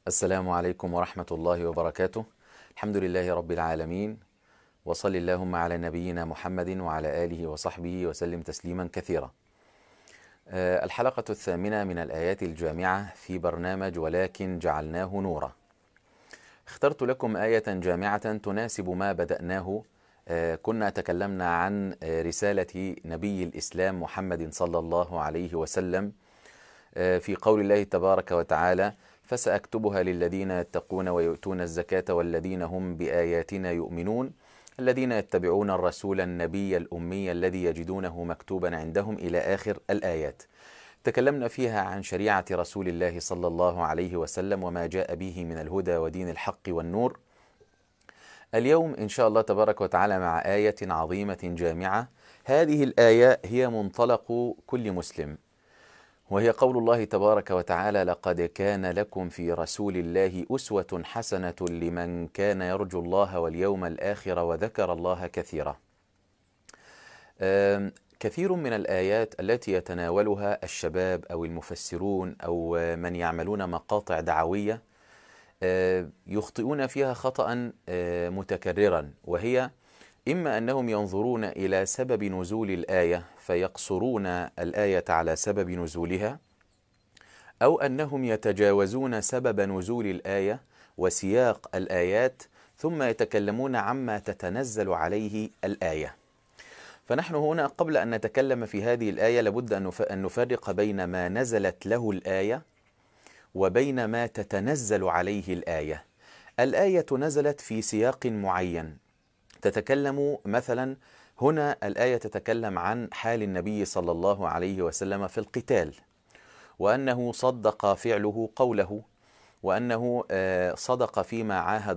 السلام عليكم ورحمة الله وبركاته. الحمد لله رب العالمين، وصل اللهم على نبينا محمد وعلى آله وصحبه وسلم تسليما كثيرا. الحلقة الثامنة من الآيات الجامعة في برنامج ولكن جعلناه نورا. اخترت لكم آية جامعة تناسب ما بدأناه. كنا تكلمنا عن رسالة نبي الإسلام محمد صلى الله عليه وسلم في قول الله تبارك وتعالى: فسأكتبها للذين يتقون ويؤتون الزكاة والذين هم بآياتنا يؤمنون الذين يتبعون الرسول النبي الأمي الذي يجدونه مكتوبا عندهم إلى آخر الآيات. تكلمنا فيها عن شريعة رسول الله صلى الله عليه وسلم وما جاء به من الهدى ودين الحق والنور. اليوم إن شاء الله تبارك وتعالى مع آية عظيمة جامعة. هذه الآية هي منطلق كل مسلم، وهي قول الله تبارك وتعالى: لقد كان لكم في رسول الله أسوة حسنة لمن كان يرجو الله واليوم الآخر وذكر الله كثيرا. كثير من الآيات التي يتناولها الشباب أو المفسرون أو من يعملون مقاطع دعوية يخطئون فيها خطأ متكررا، وهي إما أنهم ينظرون إلى سبب نزول الآية فيقصرون الآية على سبب نزولها، أو أنهم يتجاوزون سبب نزول الآية وسياق الآيات ثم يتكلمون عما تتنزل عليه الآية. فنحن هنا قبل أن نتكلم في هذه الآية لابد أن نفرق بين ما نزلت له الآية وبين ما تتنزل عليه الآية. الآية نزلت في سياق معين، تتكلم مثلا هنا الآية تتكلم عن حال النبي صلى الله عليه وسلم في القتال، وأنه صدق فعله قوله، وأنه صدق فيما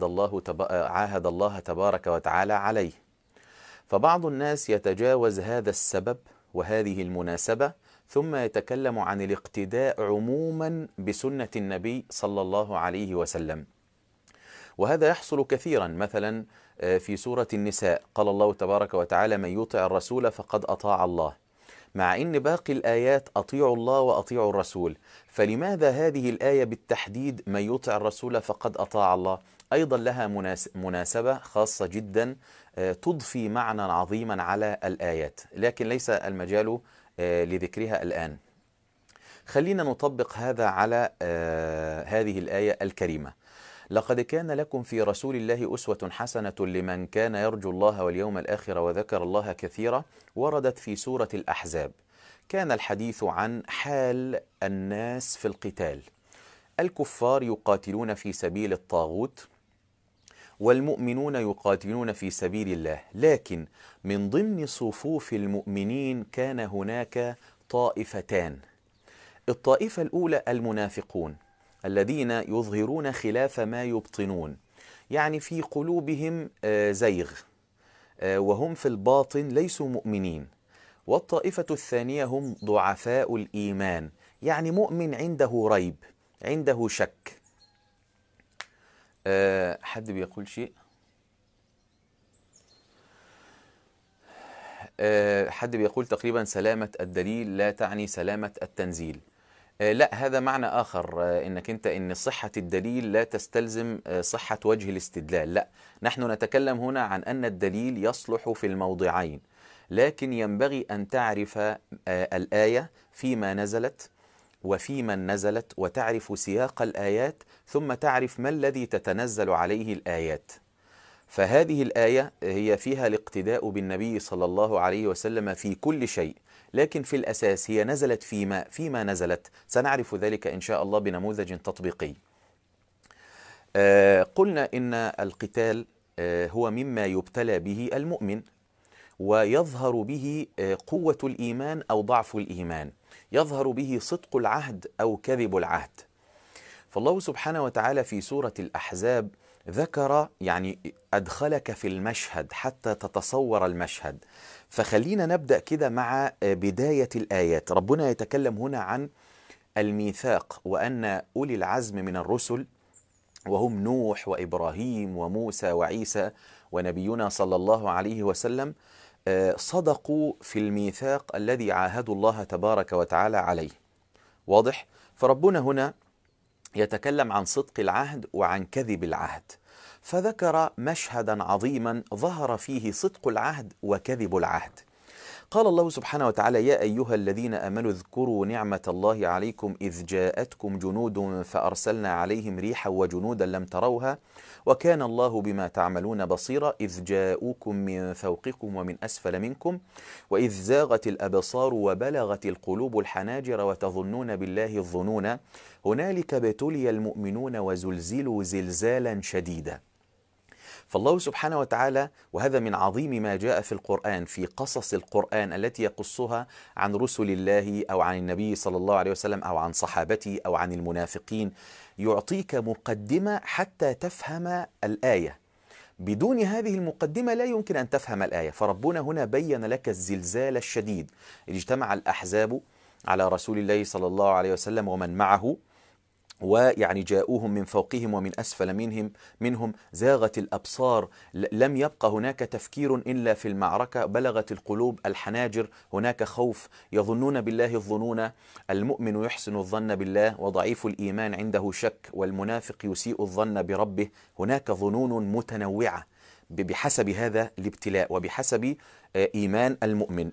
عاهد الله تبارك وتعالى عليه. فبعض الناس يتجاوز هذا السبب وهذه المناسبة ثم يتكلم عن الاقتداء عموما بسنة النبي صلى الله عليه وسلم، وهذا يحصل كثيرا. مثلا في سورة النساء قال الله تبارك وتعالى: من يطع الرسول فقد أطاع الله، مع إن باقي الآيات أطيعوا الله وأطيعوا الرسول. فلماذا هذه الآية بالتحديد من يطع الرسول فقد أطاع الله؟ أيضا لها مناسبة خاصة جدا تضفي معنى عظيما على الآيات، لكن ليس المجال لذكرها الآن. خلينا نطبق هذا على هذه الآية الكريمة: لقد كان لكم في رسول الله أسوة حسنة لمن كان يرجو الله واليوم الآخر وذكر الله كثيرا. وردت في سورة الأحزاب. كان الحديث عن حال الناس في القتال. الكفار يقاتلون في سبيل الطاغوت، والمؤمنون يقاتلون في سبيل الله، لكن من ضمن صفوف المؤمنين كان هناك طائفتان. الطائفة الأولى المنافقون الذين يظهرون خلاف ما يبطنون، يعني في قلوبهم زيغ وهم في الباطن ليسوا مؤمنين. والطائفة الثانية هم ضعفاء الإيمان، يعني مؤمن عنده ريب، عنده شك. حد بيقول شيء؟ حد بيقول تقريبا سلامة الدليل لا تعني سلامة التنزيل. لا، هذا معنى آخر. إن صحة الدليل لا تستلزم صحة وجه الاستدلال. لا، نحن نتكلم هنا عن أن الدليل يصلح في الموضعين، لكن ينبغي أن تعرف الآية فيما نزلت وفي من نزلت، وتعرف سياق الآيات، ثم تعرف ما الذي تتنزل عليه الآيات. فهذه الآية هي فيها الاقتداء بالنبي صلى الله عليه وسلم في كل شيء، لكن في الأساس هي نزلت فيما نزلت. سنعرف ذلك إن شاء الله بنموذج تطبيقي. قلنا إن القتال هو مما يبتلى به المؤمن، ويظهر به قوة الإيمان أو ضعف الإيمان، يظهر به صدق العهد أو كذب العهد. فالله سبحانه وتعالى في سورة الأحزاب ذكر، يعني أدخلك في المشهد حتى تتصور المشهد. فخلينا نبدأ كده مع بداية الآيات. ربنا يتكلم هنا عن الميثاق، وأن أولي العزم من الرسل وهم نوح وإبراهيم وموسى وعيسى ونبينا صلى الله عليه وسلم صدقوا في الميثاق الذي عاهدوا الله تبارك وتعالى عليه. واضح؟ فربنا هنا يتكلم عن صدق العهد وعن كذب العهد، فذكر مشهدا عظيما ظهر فيه صدق العهد وكذب العهد. قال الله سبحانه وتعالى: يا أيها الذين آمنوا اذكروا نعمة الله عليكم إذ جاءتكم جنود فأرسلنا عليهم ريحا وجنودا لم تروها وكان الله بما تعملون بصيرا إذ جاءوكم من فوقكم ومن أسفل منكم وإذ زاغت الأبصار وبلغت القلوب الحناجر وتظنون بالله الظنون هنالك ابتلي المؤمنون وزلزلوا زلزالا شديدا. فالله سبحانه وتعالى، وهذا من عظيم ما جاء في القرآن، في قصص القرآن التي يقصها عن رسل الله أو عن النبي صلى الله عليه وسلم أو عن صحابته أو عن المنافقين، يعطيك مقدمة حتى تفهم الآية. بدون هذه المقدمة لا يمكن أن تفهم الآية. فربنا هنا بين لك الزلزال الشديد. اجتمع الأحزاب على رسول الله صلى الله عليه وسلم ومن معه، ويعني جاءوهم من فوقهم ومن أسفل منهم زاغت الأبصار، لم يبقى هناك تفكير إلا في المعركة، بلغت القلوب الحناجر، هناك خوف، يظنون بالله الظنون، المؤمن يحسن الظن بالله وضعيف الإيمان عنده شك، والمنافق يسيء الظن بربه. هناك ظنون متنوعة بحسب هذا الابتلاء وبحسب إيمان المؤمن.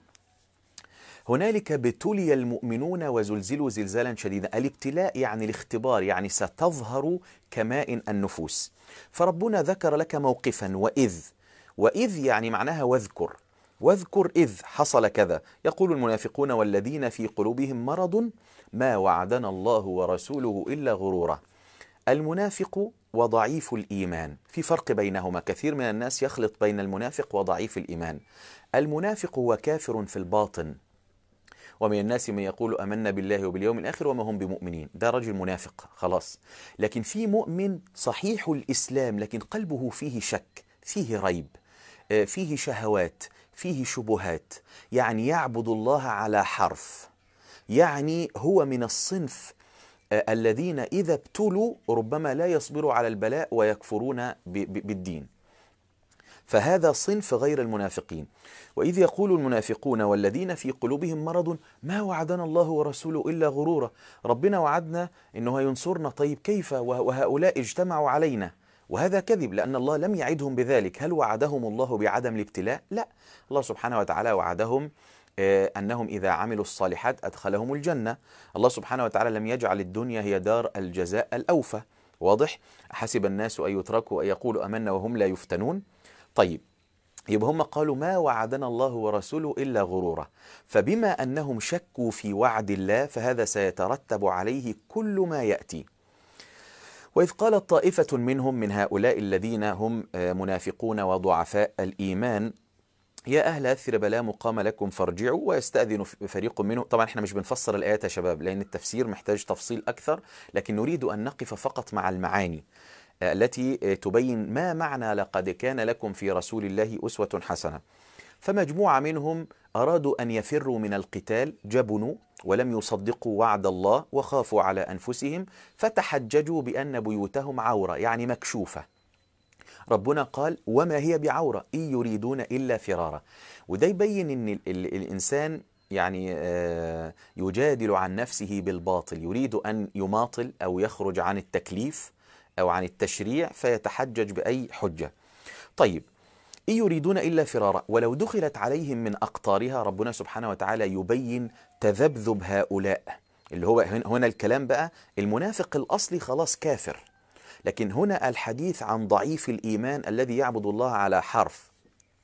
هنالك ابتلي المؤمنون وزلزلوا زلزالا شديدا. الابتلاء يعني الاختبار، يعني ستظهر كمائن النفوس. فربنا ذكر لك موقفا وإذ يعني معناها واذكر إذ حصل كذا. يقول المنافقون والذين في قلوبهم مرض ما وعدنا الله ورسوله إلا غرورا. المنافق وضعيف الإيمان في فرق بينهما. كثير من الناس يخلط بين المنافق وضعيف الإيمان. المنافق هو كافر في الباطن، ومن الناس من يقول آمنا بالله وباليوم الآخر وما هم بمؤمنين. ده رجل منافق خلاص. لكن في مؤمن صحيح الإسلام لكن قلبه فيه شك، فيه ريب، فيه شهوات، فيه شبهات، يعني يعبد الله على حرف. يعني هو من الصنف الذين إذا ابتلوا ربما لا يصبروا على البلاء ويكفرون بالدين. فهذا صنف غير المنافقين. وإذ يقول المنافقون والذين في قلوبهم مرض ما وعدنا الله ورسوله إلا غرورا. ربنا وعدنا إنه ينصرنا، طيب كيف وهؤلاء اجتمعوا علينا؟ وهذا كذب، لأن الله لم يعدهم بذلك. هل وعدهم الله بعدم الابتلاء؟ لا، الله سبحانه وتعالى وعدهم أنهم إذا عملوا الصالحات أدخلهم الجنة. الله سبحانه وتعالى لم يجعل الدنيا هي دار الجزاء الأوفى. واضح؟ حسب الناس أن يتركوا أن يقولوا أمنا وهم لا يفتنون. طيب، يبقى هم قالوا ما وعدنا الله ورسوله إلا غرورا. فبما أنهم شكوا في وعد الله فهذا سيترتب عليه كل ما يأتي. وإذ قالت طائفة منهم من هؤلاء الذين هم منافقون وضعفاء الإيمان يا أهل يثرب لا مقام لكم فارجعوا، ويستأذن فريق منهم. طبعا احنا مش بنفسر الآيات يا شباب لأن التفسير محتاج تفصيل أكثر، لكن نريد أن نقف فقط مع المعاني التي تبين ما معنى لقد كان لكم في رسول الله أسوة حسنة. فمجموعة منهم أرادوا أن يفروا من القتال، جبنوا ولم يصدقوا وعد الله وخافوا على أنفسهم، فتحججوا بأن بيوتهم عورة يعني مكشوفة. ربنا قال وما هي بعورة إن يريدون إلا فرارا. وده يبين أن الإنسان يعني يجادل عن نفسه بالباطل، يريد أن يماطل أو يخرج عن التكليف أو عن التشريع فيتحجج بأي حجة. طيب، إن يريدون إلا فرارا. ولو دخلت عليهم من أقطارها، ربنا سبحانه وتعالى يبين تذبذب هؤلاء، اللي هو هنا الكلام بقى المنافق الأصلي خلاص كافر، لكن هنا الحديث عن ضعيف الإيمان الذي يعبد الله على حرف.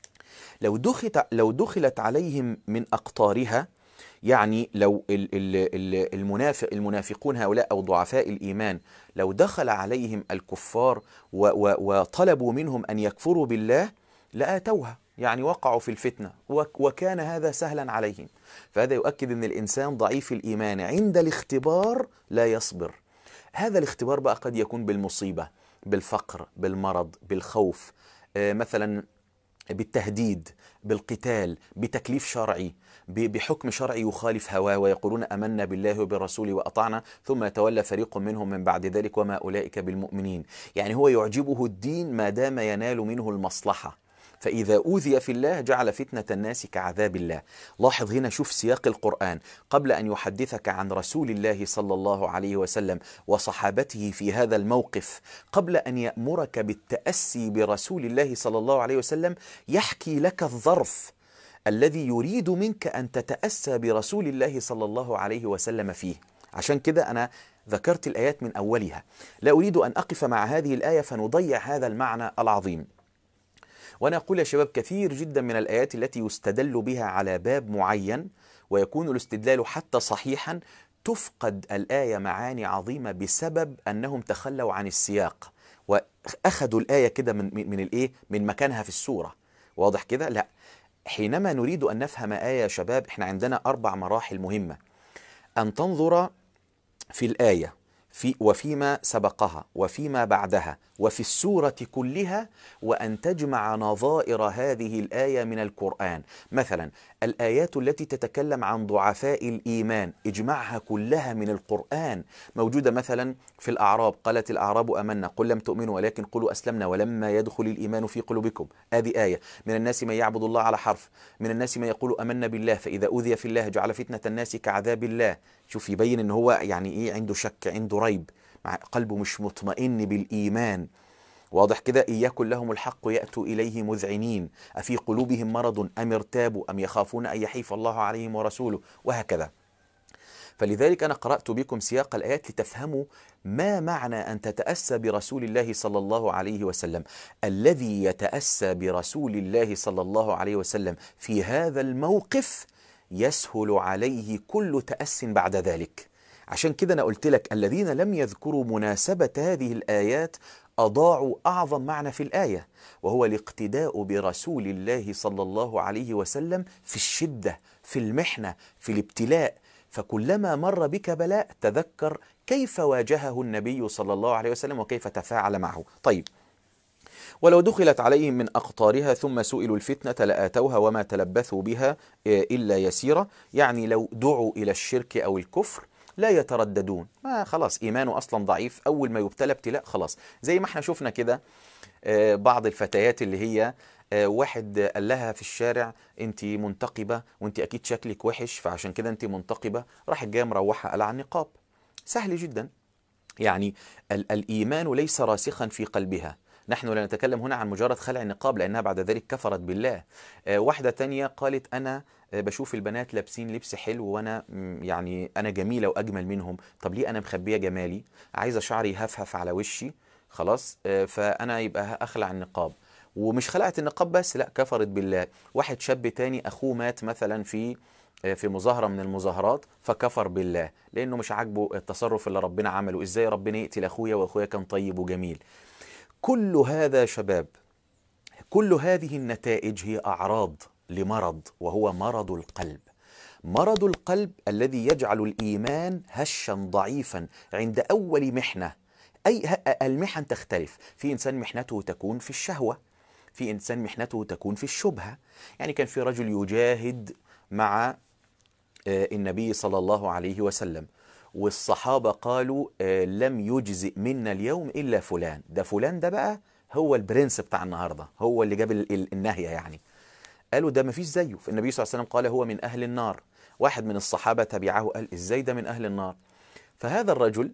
لو دخلت عليهم من أقطارها، يعني لو المنافقون هؤلاء أو ضعفاء الإيمان لو دخل عليهم الكفار وطلبوا منهم أن يكفروا بالله لآتوها، يعني وقعوا في الفتنة وكان هذا سهلا عليهم. فهذا يؤكد أن الإنسان ضعيف الإيمان عند الاختبار لا يصبر. هذا الاختبار بقى قد يكون بالمصيبة، بالفقر، بالمرض، بالخوف، مثلا بالتهديد، بالقتال، بتكليف شرعي، بحكم شرعي يخالف هواه ويقولون أمنا بالله وبالرسول وأطعنا ثم يتولى فريق منهم من بعد ذلك وما أولئك بالمؤمنين. يعني هو يعجبه الدين ما دام ينال منه المصلحة، فإذا أوذي في الله جعل فتنة الناس كعذاب الله. لاحظ هنا، شوف سياق القرآن قبل أن يحدثك عن رسول الله صلى الله عليه وسلم وصحابته في هذا الموقف، قبل أن يأمرك بالتأسي برسول الله صلى الله عليه وسلم يحكي لك الظرف الذي يريد منك أن تتأسى برسول الله صلى الله عليه وسلم فيه. عشان كده أنا ذكرت الآيات من أولها، لا أريد أن أقف مع هذه الآية فنضيع هذا المعنى العظيم. وأنا أقول يا شباب، كثير جدا من الآيات التي يستدل بها على باب معين ويكون الاستدلال حتى صحيحا، تفقد الآية معاني عظيمة بسبب أنهم تخلوا عن السياق وأخذوا الآية كده من مكانها في السورة. واضح كده؟ لا، حينما نريد أن نفهم آية يا شباب، احنا عندنا 4 مراحل مهمة: أن تنظر في الآية وفيما سبقها وفيما بعدها وفي السورة كلها، وأن تجمع نظائر هذه الآية من القرآن. مثلا الآيات التي تتكلم عن ضعفاء الإيمان اجمعها كلها من القرآن، موجودة مثلا في الأعراب، قالت الأعراب آمنا قل لم تؤمنوا ولكن قولوا أسلمنا ولما يدخل الإيمان في قلوبكم، هذه آية. من الناس من يعبد الله على حرف، من الناس من يقول آمنا بالله فإذا أوذي في الله جعل فتنة الناس كعذاب الله. شوف، يبين ان هو يعني ايه، عنده شك، عنده ريب، قلبه مش مطمئن بالإيمان. واضح كده؟ إن يكن لهم الحق يأتوا إليه مذعنين أفي قلوبهم مرض أم ارتابوا أم يخافون أن يحيف الله عليهم ورسوله، وهكذا. فلذلك أنا قرأت بكم سياق الآيات لتفهموا ما معنى أن تتأسى برسول الله صلى الله عليه وسلم. الذي يتأسى برسول الله صلى الله عليه وسلم في هذا الموقف يسهل عليه كل تأس بعد ذلك. عشان كده أنا قلت لك الذين لم يذكروا مناسبة هذه الآيات أضاعوا أعظم معنى في الآية، وهو الاقتداء برسول الله صلى الله عليه وسلم في الشدة، في المحنة، في الابتلاء. فكلما مر بك بلاء تذكر كيف واجهه النبي صلى الله عليه وسلم وكيف تفاعل معه. طيب، ولو دخلت عليهم من أقطارها ثم سئلوا الفتنة لآتوها وما تلبثوا بها إلا يسيرا. يعني لو دعوا إلى الشرك أو الكفر لا يترددون، ما خلاص إيمانه أصلا ضعيف، أول ما يبتلى ابتلاء خلاص. زي ما احنا شفنا كده بعض الفتيات اللي هي واحد قال لها في الشارع انت منتقبة وانت أكيد شكلك وحش فعشان كده انت منتقبة، راحت جايه مروحة قلع النقاب. سهل جدا، يعني الإيمان ليس راسخا في قلبها. نحن لا نتكلم هنا عن مجرد خلع النقاب لأنها بعد ذلك كفرت بالله. واحدة تانية قالت أنا بشوف البنات لابسين لبس حلو وأنا يعني أنا جميلة وأجمل منهم، طب ليه أنا مخبية جمالي؟ عايزة شعري يهفهف على وشي خلاص، فأنا يبقى أخلع النقاب. ومش خلعت النقاب بس، لا، كفرت بالله. واحد شاب تاني أخوه مات مثلا في مظاهرة من المظاهرات فكفر بالله لأنه مش عاجبه التصرف اللي ربنا عمله، إزاي ربنا يقتل أخويا وأخويا كان طيب وجميل. كل هذا شباب، كل هذه النتائج هي أعراض لمرض، وهو مرض القلب. مرض القلب الذي يجعل الإيمان هشا ضعيفا عند أول محنة. أي المحن تختلف، في إنسان محنته تكون في الشهوة، في إنسان محنته تكون في الشبهة. يعني كان في رجل يجاهد مع النبي صلى الله عليه وسلم، والصحابة قالوا لم يجزئ منا اليوم إلا فلان. ده فلان ده بقى هو البرنس بتاع النهاردة، هو اللي جاب النهية يعني. قالوا ده مفيش زيه، فالنبي صلى الله عليه وسلم قال هو من أهل النار. واحد من الصحابة تبعه قال إزاي ده من أهل النار؟ فهذا الرجل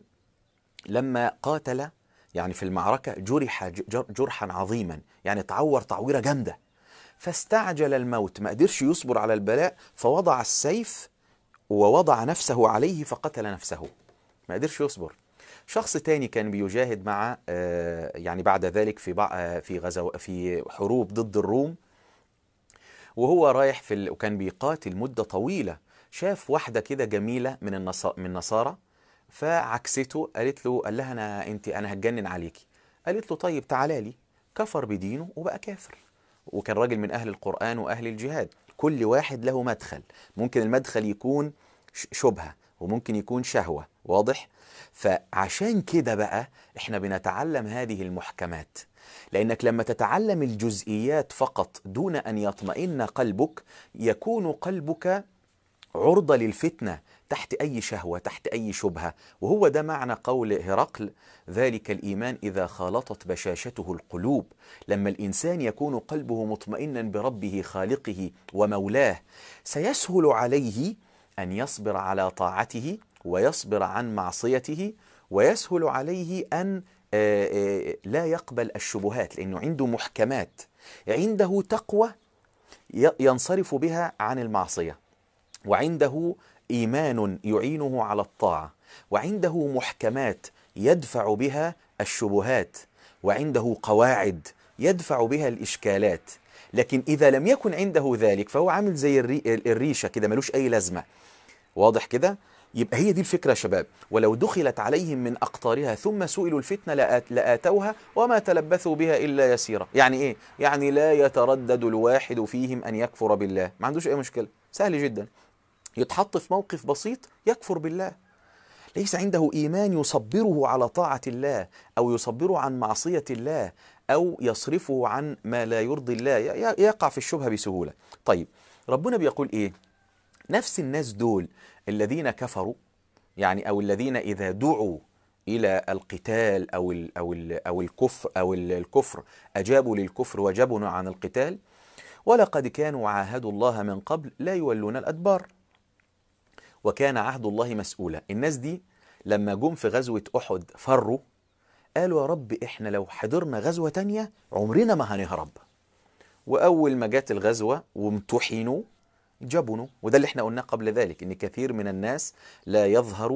لما قاتل يعني في المعركة جرح جرحا عظيما، يعني تعور تعويرة جامدة، فاستعجل الموت، ما قدرش يصبر على البلاء، فوضع السيف ووضع نفسه عليه فقتل نفسه، ما قدرش يصبر. شخص تاني كان بيجاهد مع يعني بعد ذلك في حروب ضد الروم، وهو رايح وكان بيقاتل مدة طويلة، شاف واحدة كده جميلة من النصارى فعكسته، قال لها أنا هتجنن عليكي. قالت له طيب تعالى لي. كفر بدينه وبقى كافر، وكان راجل من أهل القرآن وأهل الجهاد. كل واحد له مدخل، ممكن المدخل يكون شبهة وممكن يكون شهوة. واضح؟ فعشان كده بقى احنا بنتعلم هذه المحكمات، لأنك لما تتعلم الجزئيات فقط دون أن يطمئن قلبك يكون قلبك عرضة للفتنة، تحت أي شهوة، تحت أي شبهة. وهو ده معنى قول هرقل: ذلك الإيمان إذا خالطت بشاشته القلوب. لما الإنسان يكون قلبه مطمئنا بربه خالقه ومولاه، سيسهل عليه أن يصبر على طاعته ويصبر عن معصيته، ويسهل عليه أن لا يقبل الشبهات، لأنه عنده محكمات، عنده تقوى ينصرف بها عن المعصية، وعنده إيمان يعينه على الطاعة، وعنده محكمات يدفع بها الشبهات، وعنده قواعد يدفع بها الإشكالات. لكن إذا لم يكن عنده ذلك فهو عامل زي الريشة كده، ملوش أي لازمة. واضح كده؟ يبقى هي دي الفكرة يا شباب. ولو دخلت عليهم من أقطارها ثم سئلوا الفتنة لآتوها وما تلبثوا بها إلا يسيرا. يعني إيه؟ يعني لا يتردد الواحد فيهم أن يكفر بالله، ما عندوش أي مشكلة، سهل جدا، يتحط في موقف بسيط يكفر بالله، ليس عنده إيمان يصبره على طاعة الله، أو يصبره عن معصية الله، أو يصرفه عن ما لا يرضي الله، يقع في الشبهة بسهولة. طيب ربنا بيقول إيه؟ نفس الناس دول الذين كفروا، يعني أو الذين إذا دعوا إلى القتال أو الكفر أجابوا للكفر وجبنوا عن القتال. ولقد كانوا عاهدوا الله من قبل لا يولون الأدبار وكان عهد الله مسؤولا. الناس دي لما جم في غزوة أحد فروا، قالوا يا رب إحنا لو حضرنا غزوة تانية عمرنا ما هنهرب. وأول ما جات الغزوة وامتحنوا جبنوا. وده اللي احنا قلناه قبل ذلك، ان كثير من الناس لا يظهر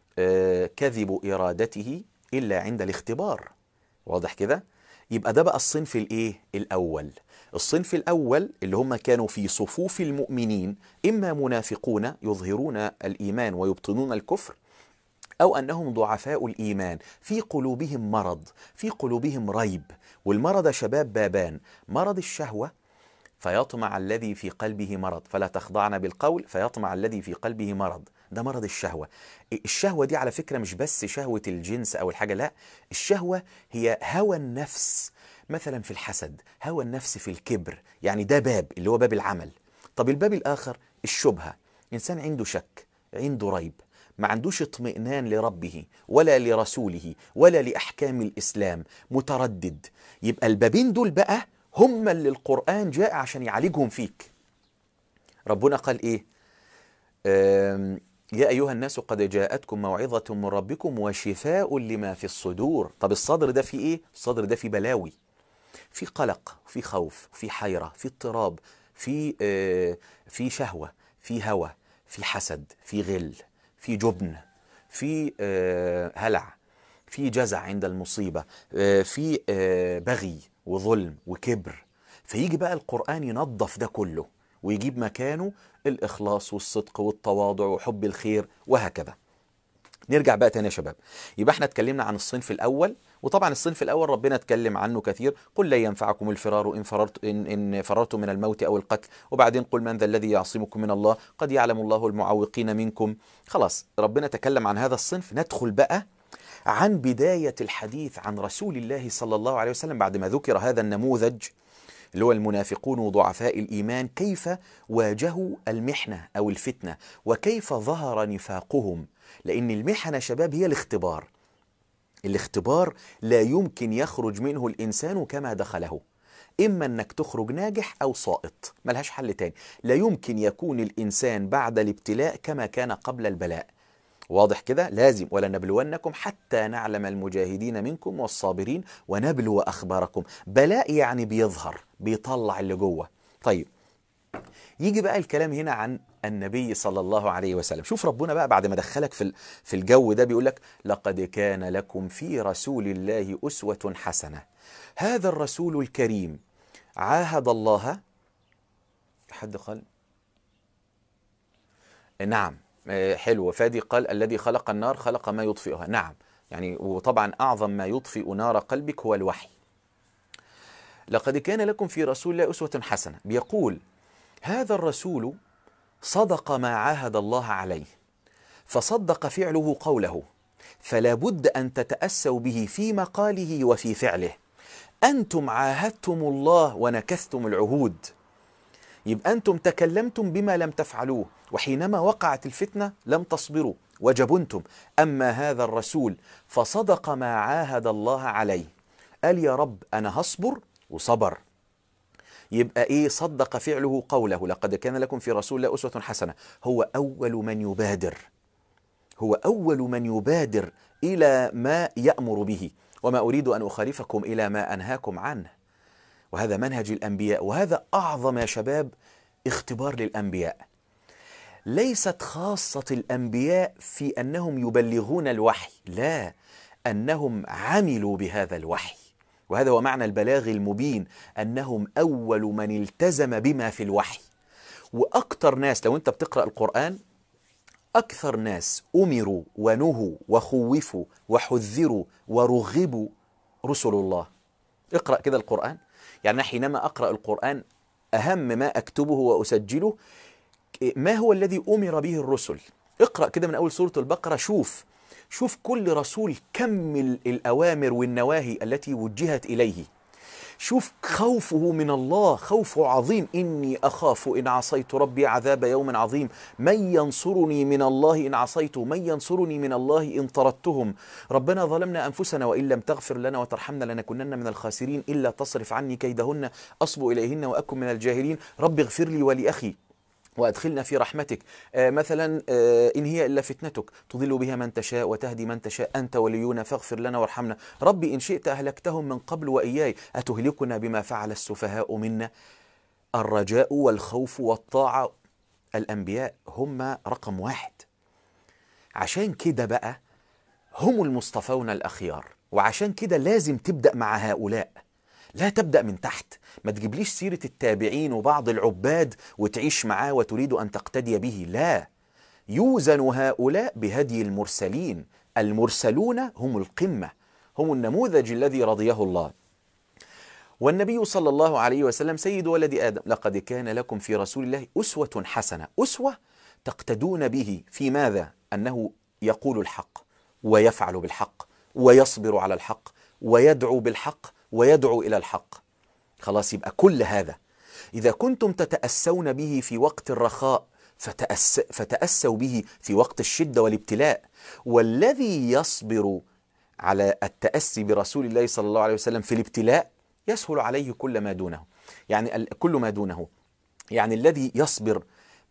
كذب إرادته إلا عند الاختبار. واضح كده؟ يبقى ده بقى الصنف الايه؟ الأول. الصنف الأول اللي هم كانوا في صفوف المؤمنين، إما منافقون يظهرون الإيمان ويبطنون الكفر، أو أنهم ضعفاء الإيمان في قلوبهم مرض، في قلوبهم ريب. والمرض يا شباب بابان: مرض الشهوة فيطمع الذي في قلبه مرض، فلا تخضعن بالقول فيطمع الذي في قلبه مرض. ده مرض الشهوة. الشهوة دي على فكرة مش بس شهوة الجنس أو الحاجة، لا، الشهوة هي هوى النفس، مثلا في الحسد، هوى النفس في الكبر، يعني ده باب اللي هو باب العمل. طب الباب الآخر الشبهة، إنسان عنده شك، عنده ريب، ما عندوش اطمئنان لربه ولا لرسوله ولا لأحكام الإسلام، متردد. يبقى البابين دول بقى هم اللي القرآن جاء عشان يعالجهم فيك. ربنا قال إيه؟ يا أيها الناس قد جاءتكم موعظة من ربكم وشفاء لما في الصدور. طب الصدر ده فيه إيه؟ الصدر ده فيه بلاوي، في قلق، في خوف، في حيرة، في اضطراب، في شهوة، في هوى، في حسد، في غل، في جبن، في هلع، في جزع عند المصيبة، في بغي وظلم وكبر. فيجي بقى القرآن ينظف ده كله ويجيب مكانه الإخلاص والصدق والتواضع وحب الخير وهكذا. نرجع بقى تاني يا شباب. يبقى احنا اتكلمنا عن الصنف الأول، وطبعا الصنف الأول ربنا اتكلم عنه كثير: قل لن ينفعكم الفرار إن فررتم من الموت أو القتل. وبعدين قل من ذا الذي يعصمكم من الله قد يعلم الله المعوقين منكم. خلاص ربنا تكلم عن هذا الصنف. ندخل بقى عن بداية الحديث عن رسول الله صلى الله عليه وسلم بعد ما ذكر هذا النموذج اللي هو المنافقون وضعفاء الإيمان، كيف واجهوا المحنة أو الفتنة وكيف ظهر نفاقهم. لأن المحنة شباب هي الاختبار. الاختبار لا يمكن يخرج منه الإنسان كما دخله، إما أنك تخرج ناجح أو ساقط، ملهاش حل تاني. لا يمكن يكون الإنسان بعد الابتلاء كما كان قبل البلاء. واضح كده؟ لازم ولنبلونكم حتى نعلم المجاهدين منكم والصابرين ونبلو أخباركم. بلاء يعني بيظهر، بيطلع اللي جوه. طيب يجي بقى الكلام هنا عن النبي صلى الله عليه وسلم. شوف ربنا بقى بعد ما دخلك في الجو ده بيقول لك: لقد كان لكم في رسول الله أسوة حسنة. هذا الرسول الكريم عاهد الله. حد قال نعم، حلو. فادي قال: الذي خلق النار خلق ما يطفئها. نعم، يعني وطبعا أعظم ما يطفئ نار قلبك هو الوحي. لقد كان لكم في رسول الله أسوة حسنة. بيقول هذا الرسول صدق ما عاهد الله عليه، فصدق فعله قوله، فلا بد أن تتأسوا به في مقاله وفي فعله. أنتم عاهدتم الله ونكثتم العهود. يبقى أنتم تكلمتم بما لم تفعلوه، وحينما وقعت الفتنة لم تصبروا وجبنتم. أما هذا الرسول فصدق ما عاهد الله عليه، قال يا رب أنا هصبر وصبر. يبقى إيه؟ صدق فعله قوله. لقد كان لكم في رسول الله أسوة حسنة. هو أول من يبادر، هو أول من يبادر إلى ما يأمر به، وما أريد أن أخالفكم إلى ما أنهاكم عنه. وهذا منهج الأنبياء، وهذا أعظم يا شباب اختبار للأنبياء. ليست خاصة الأنبياء في أنهم يبلغون الوحي، لا، أنهم عملوا بهذا الوحي. وهذا هو معنى البلاغ المبين، أنهم أول من التزم بما في الوحي. وأكثر ناس، لو أنت بتقرأ القرآن، أكثر ناس أمروا ونهوا وخوفوا وحذروا ورغبوا رسل الله. اقرأ كده القرآن. يعني حينما أقرأ القرآن أهم ما أكتبه وأسجله ما هو الذي أمر به الرسل. اقرأ كده من أول سورة البقرة، شوف كل رسول كم الأوامر والنواهي التي وجهت إليه. شوف خوفه من الله، خوفه عظيم. إني أخاف إن عصيت ربي عذاب يوم عظيم. من ينصرني من الله إن عصيته، من ينصرني من الله إن طردتهم. ربنا ظلمنا أنفسنا وإن لم تغفر لنا وترحمنا لنكونن من الخاسرين. إلا تصرف عني كيدهن أصب إليهن وأكن من الجاهلين. رب اغفر لي ولأخي وأدخلنا في رحمتك. مثلا إن هي إلا فتنتك تضل بها من تشاء وتهدي من تشاء أنت ولينا فاغفر لنا وارحمنا. ربي إن شئت أهلكتهم من قبل وإياي أتهلكنا بما فعل السفهاء منا. الرجاء والخوف والطاعة، الأنبياء هم رقم واحد. عشان كده بقى هم المصطفون الأخيار، وعشان كده لازم تبدأ مع هؤلاء، لا تبدأ من تحت. ما تجيبليش سيرة التابعين وبعض العباد وتعيش معاه وتريد أن تقتدي به، لا. يوزن هؤلاء بهدي المرسلين. المرسلون هم القمة، هم النموذج الذي رضيه الله. والنبي صلى الله عليه وسلم سيد ولد آدم. لقد كان لكم في رسول الله أسوة حسنة. أسوة تقتدون به في ماذا؟ أنه يقول الحق ويفعل بالحق ويصبر على الحق ويدعو بالحق ويدعو إلى الحق. خلاص، يبقى كل هذا إذا كنتم تتأسون به في وقت الرخاء فتأسوا به في وقت الشدة والابتلاء. والذي يصبر على التأسي برسول الله صلى الله عليه وسلم في الابتلاء يسهل عليه كل ما دونه. يعني كل ما دونه، يعني الذي يصبر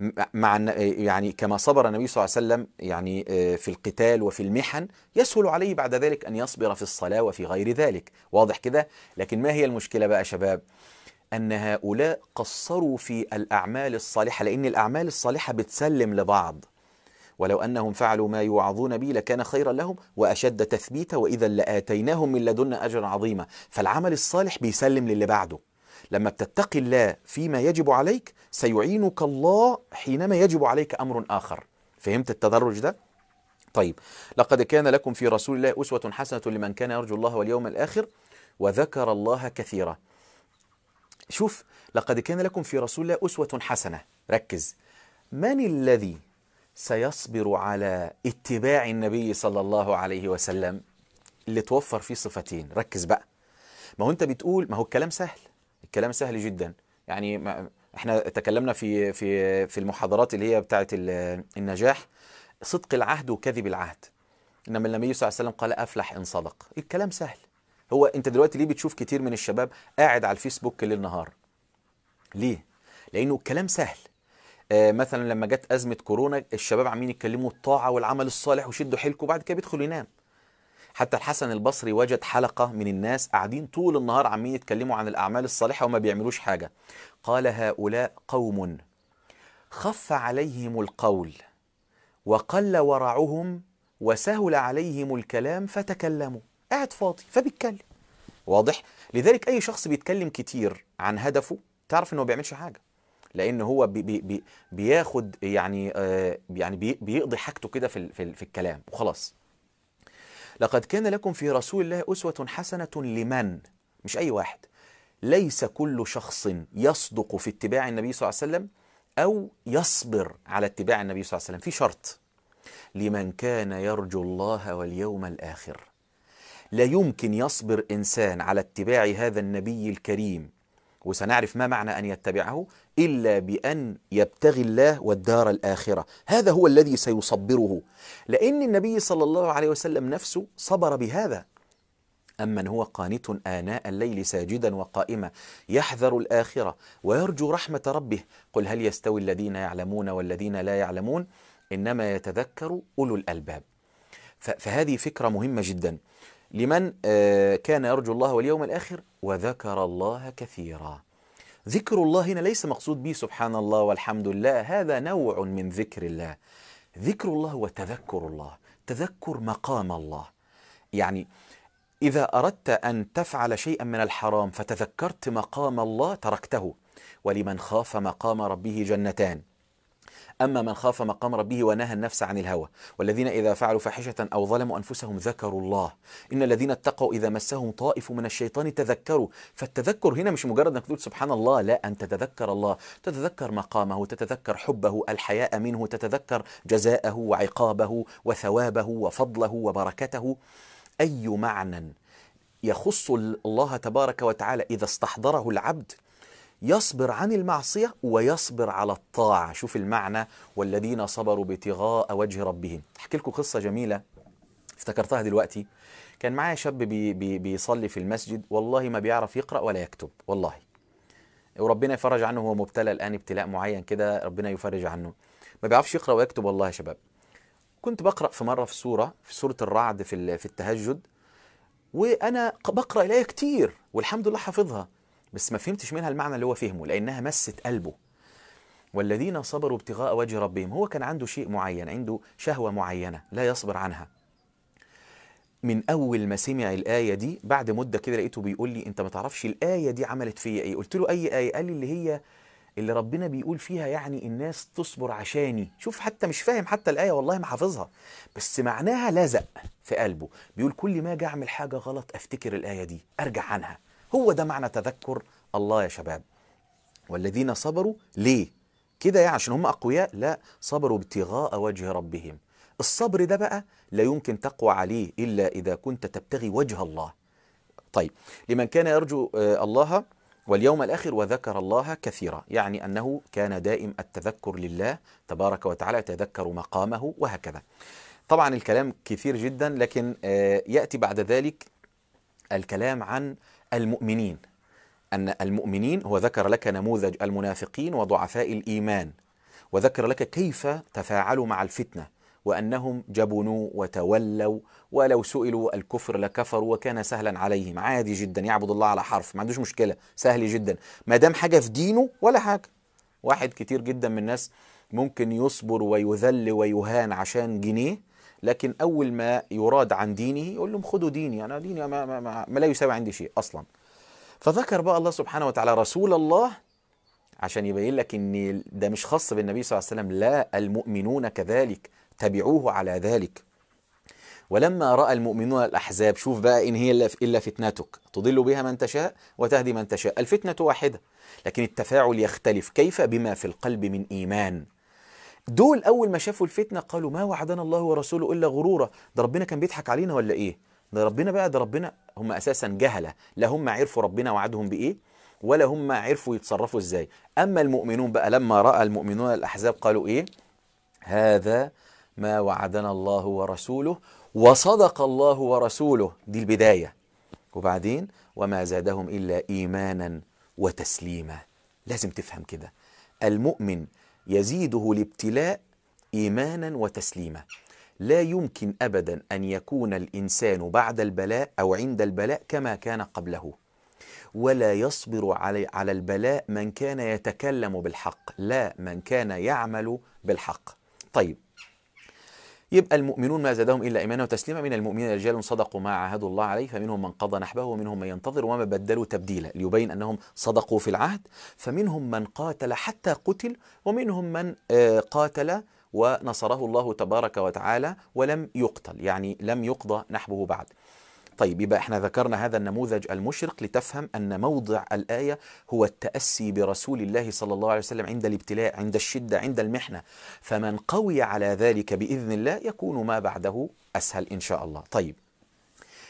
يعني كما صبر النبي صلى الله عليه وسلم يعني في القتال وفي المحن، يسهل عليه بعد ذلك أن يصبر في الصلاة وفي غير ذلك. واضح كده؟ لكن ما هي المشكلة بقى شباب؟ أن هؤلاء قصروا في الأعمال الصالحة، لأن الأعمال الصالحة بتسلم لبعض. ولو أنهم فعلوا ما يوعظون به لكان خيرا لهم وأشد تثبيتا وإذا لآتيناهم من لدنا أجرا عظيما. فالعمل الصالح بيسلم للي بعده. لما بتتقي الله فيما يجب عليك سيعينك الله حينما يجب عليك أمر آخر. فهمت التدرج ده؟ طيب، لقد كان لكم في رسول الله أسوة حسنة لمن كان يرجو الله واليوم الآخر وذكر الله كثيرا. شوف، لقد كان لكم في رسول الله أسوة حسنة. ركز، من الذي سيصبر على اتباع النبي صلى الله عليه وسلم؟ اللي توفر فيه صفتين. ركز بقى، ما هو انت بتقول ما هو الكلام سهل، الكلام سهل جدا. يعني احنا تكلمنا في المحاضرات اللي هي بتاعه النجاح، صدق العهد وكذب العهد. انما النبي صلى الله عليه وسلم قال افلح ان صدق. الكلام سهل. هو انت دلوقتي ليه بتشوف كتير من الشباب قاعد على الفيسبوك ليل نهار؟ ليه؟ لانه الكلام سهل. مثلا لما جت أزمة كورونا الشباب عمالين يتكلموا الطاعة والعمل الصالح وشدوا حيلكم، وبعد كده بيدخل ينام. حتى الحسن البصري وجد حلقة من الناس قاعدين طول النهار عمالين يتكلموا عن الأعمال الصالحة وما بيعملوش حاجة. قال هؤلاء قوم خف عليهم القول وقل ورعهم وسهل عليهم الكلام فتكلموا. قاعد فاضي فبيتكلم. واضح؟ لذلك أي شخص بيتكلم كتير عن هدفه تعرف إنه ما بيعملش حاجة، لأن هو بياخد يعني بيقضي حاجته كده في الكلام وخلاص. لقد كان لكم في رسول الله أسوة حسنة لمن، مش أي واحد. ليس كل شخص يصدق في اتباع النبي صلى الله عليه وسلم أو يصبر على اتباع النبي صلى الله عليه وسلم. في شرط: لمن كان يرجو الله واليوم الآخر. لا يمكن يصبر إنسان على اتباع هذا النبي الكريم وسنعرف ما معنى أن يتبعه إلا بأن يبتغي الله والدار الآخرة. هذا هو الذي سيصبره، لأن النبي صلى الله عليه وسلم نفسه صبر بهذا. أمن هو قانت آناء الليل ساجدا وقائما يحذر الآخرة ويرجو رحمة ربه قل هل يستوي الذين يعلمون والذين لا يعلمون إنما يتذكر أولو الألباب. فهذه فكرة مهمة جدا لمن كان يرجو الله واليوم الآخر وذكر الله كثيرا. ذكر الله هنا ليس مقصود به سبحان الله والحمد لله، هذا نوع من ذكر الله. ذكر الله وتذكر الله، تذكر مقام الله. يعني إذا أردت أن تفعل شيئا من الحرام فتذكرت مقام الله تركته. ولمن خاف مقام ربه جنتان، أما من خاف مقام ربه ونهى النفس عن الهوى والذين إذا فعلوا فاحشة أو ظلموا أنفسهم ذكروا الله إن الذين اتقوا إذا مسهم طائف من الشيطان تذكروا. فالتذكر هنا مش مجرد أنك تقول سبحان الله، لا، أن تتذكر الله، تتذكر مقامه، تتذكر حبه، الحياء منه، تتذكر جزاءه وعقابه وثوابه وفضله وبركته. أي معنى يخص الله تبارك وتعالى إذا استحضره العبد يصبر عن المعصية ويصبر على الطاعة. شوف المعنى، والذين صبروا ابتغاء وجه ربهم. أحكي لكم قصة جميلة افتكرتها دلوقتي. كان معايا شاب بيصلي في المسجد، والله ما بيعرف يقرأ ولا يكتب والله، وربنا يفرج عنه، هو مبتلى الآن ابتلاء معين كده، ربنا يفرج عنه، ما بيعرفش يقرأ ويكتب والله يا شباب. كنت بقرأ في مرة في سورة الرعد في التهجد، وأنا بقرأ الآية كتير والحمد لله حافظها، بس ما فهمتش منها المعنى اللي هو فهمه لأنها مست قلبه. والذين صبروا ابتغاء وجه ربهم، هو كان عنده شيء معين، عنده شهوة معينة لا يصبر عنها. من أول ما سمع الآية دي بعد مدة كده لقيته بيقول لي أنت ما تعرفش الآية دي عملت فيا إيه؟ قلت له أي آية؟ قال لي اللي ربنا بيقول فيها يعني الناس تصبر عشاني. شوف، حتى مش فاهم حتى الآية والله ما حافظها، بس معناها لزق في قلبه. بيقول كل ما أجي أعمل حاجة غلط أفتكر الآية دي أرجع عنها. هو ده معنى تذكر الله يا شباب. والذين صبروا ليه كده؟ يعني عشان هم أقوياء؟ لا، صبروا ابتغاء وجه ربهم. الصبر ده بقى لا يمكن تقوى عليه إلا إذا كنت تبتغي وجه الله. طيب، لمن كان يرجو الله واليوم الآخر وذكر الله كثيرا، يعني أنه كان دائم التذكر لله تبارك وتعالى، يتذكر مقامه وهكذا. طبعا الكلام كثير جدا، لكن يأتي بعد ذلك الكلام عن المؤمنين. أن المؤمنين، هو ذكر لك نموذج المنافقين وضعفاء الإيمان، وذكر لك كيف تفاعلوا مع الفتنة، وأنهم جبنوا وتولوا، ولو سئلوا الكفر لكفروا وكان سهلا عليهم، عادي جدا يعبد الله على حرف، ما عندوش مشكلة، سهل جدا ما دام حاجة في دينه ولا حاجة. واحد كتير جدا من الناس ممكن يصبر ويذل ويهان عشان جنيه، لكن أول ما يراد عن دينه يقول لهم خدوا ديني، أنا ديني ما لا يساوي عندي شيء أصلا. فذكر بقى الله سبحانه وتعالى رسول الله عشان يبين لك ان ده مش خاص بالنبي صلى الله عليه وسلم، لا، المؤمنون كذلك، تبعوه على ذلك. ولما رأى المؤمنون الأحزاب، شوف بقى إن هي إلا فتنتك تضل بها من تشاء وتهدي من تشاء، الفتنة واحدة لكن التفاعل يختلف، كيف؟ بما في القلب من إيمان. دول أول ما شافوا الفتنة قالوا ما وعدنا الله ورسوله إلا غرورا، ده ربنا كان بيضحك علينا ولا إيه؟ ده ربنا هم أساسا جهلة، لا هم عرفوا ربنا وعدهم بإيه ولا هم عرفوا يتصرفوا إزاي. أما المؤمنون بقى لما رأى المؤمنون الأحزاب قالوا إيه؟ هذا ما وعدنا الله ورسوله وصدق الله ورسوله، دي البداية. وبعدين وما زادهم إلا إيمانا وتسليما. لازم تفهم كده، المؤمن يزيده الابتلاء إيمانا وتسليما. لا يمكن أبدا أن يكون الإنسان بعد البلاء أو عند البلاء كما كان قبله، ولا يصبر على البلاء من كان يتكلم بالحق، لا، من كان يعمل بالحق. طيب، يبقى المؤمنون ما زادهم إلا إيمانا وتسليما. من المؤمنين رجال صدقوا ما عاهدوا الله عليه فمنهم من قضى نحبه ومنهم من ينتظر وما بدلوا تبديلا، ليبين أنهم صدقوا في العهد. فمنهم من قاتل حتى قتل، ومنهم من قاتل ونصره الله تبارك وتعالى ولم يقتل، يعني لم يقضى نحبه بعد. طيب، يبقى احنا ذكرنا هذا النموذج المشرق لتفهم أن موضع الآية هو التأسي برسول الله صلى الله عليه وسلم عند الابتلاء، عند الشدة، عند المحنة. فمن قوي على ذلك بإذن الله يكون ما بعده أسهل إن شاء الله. طيب،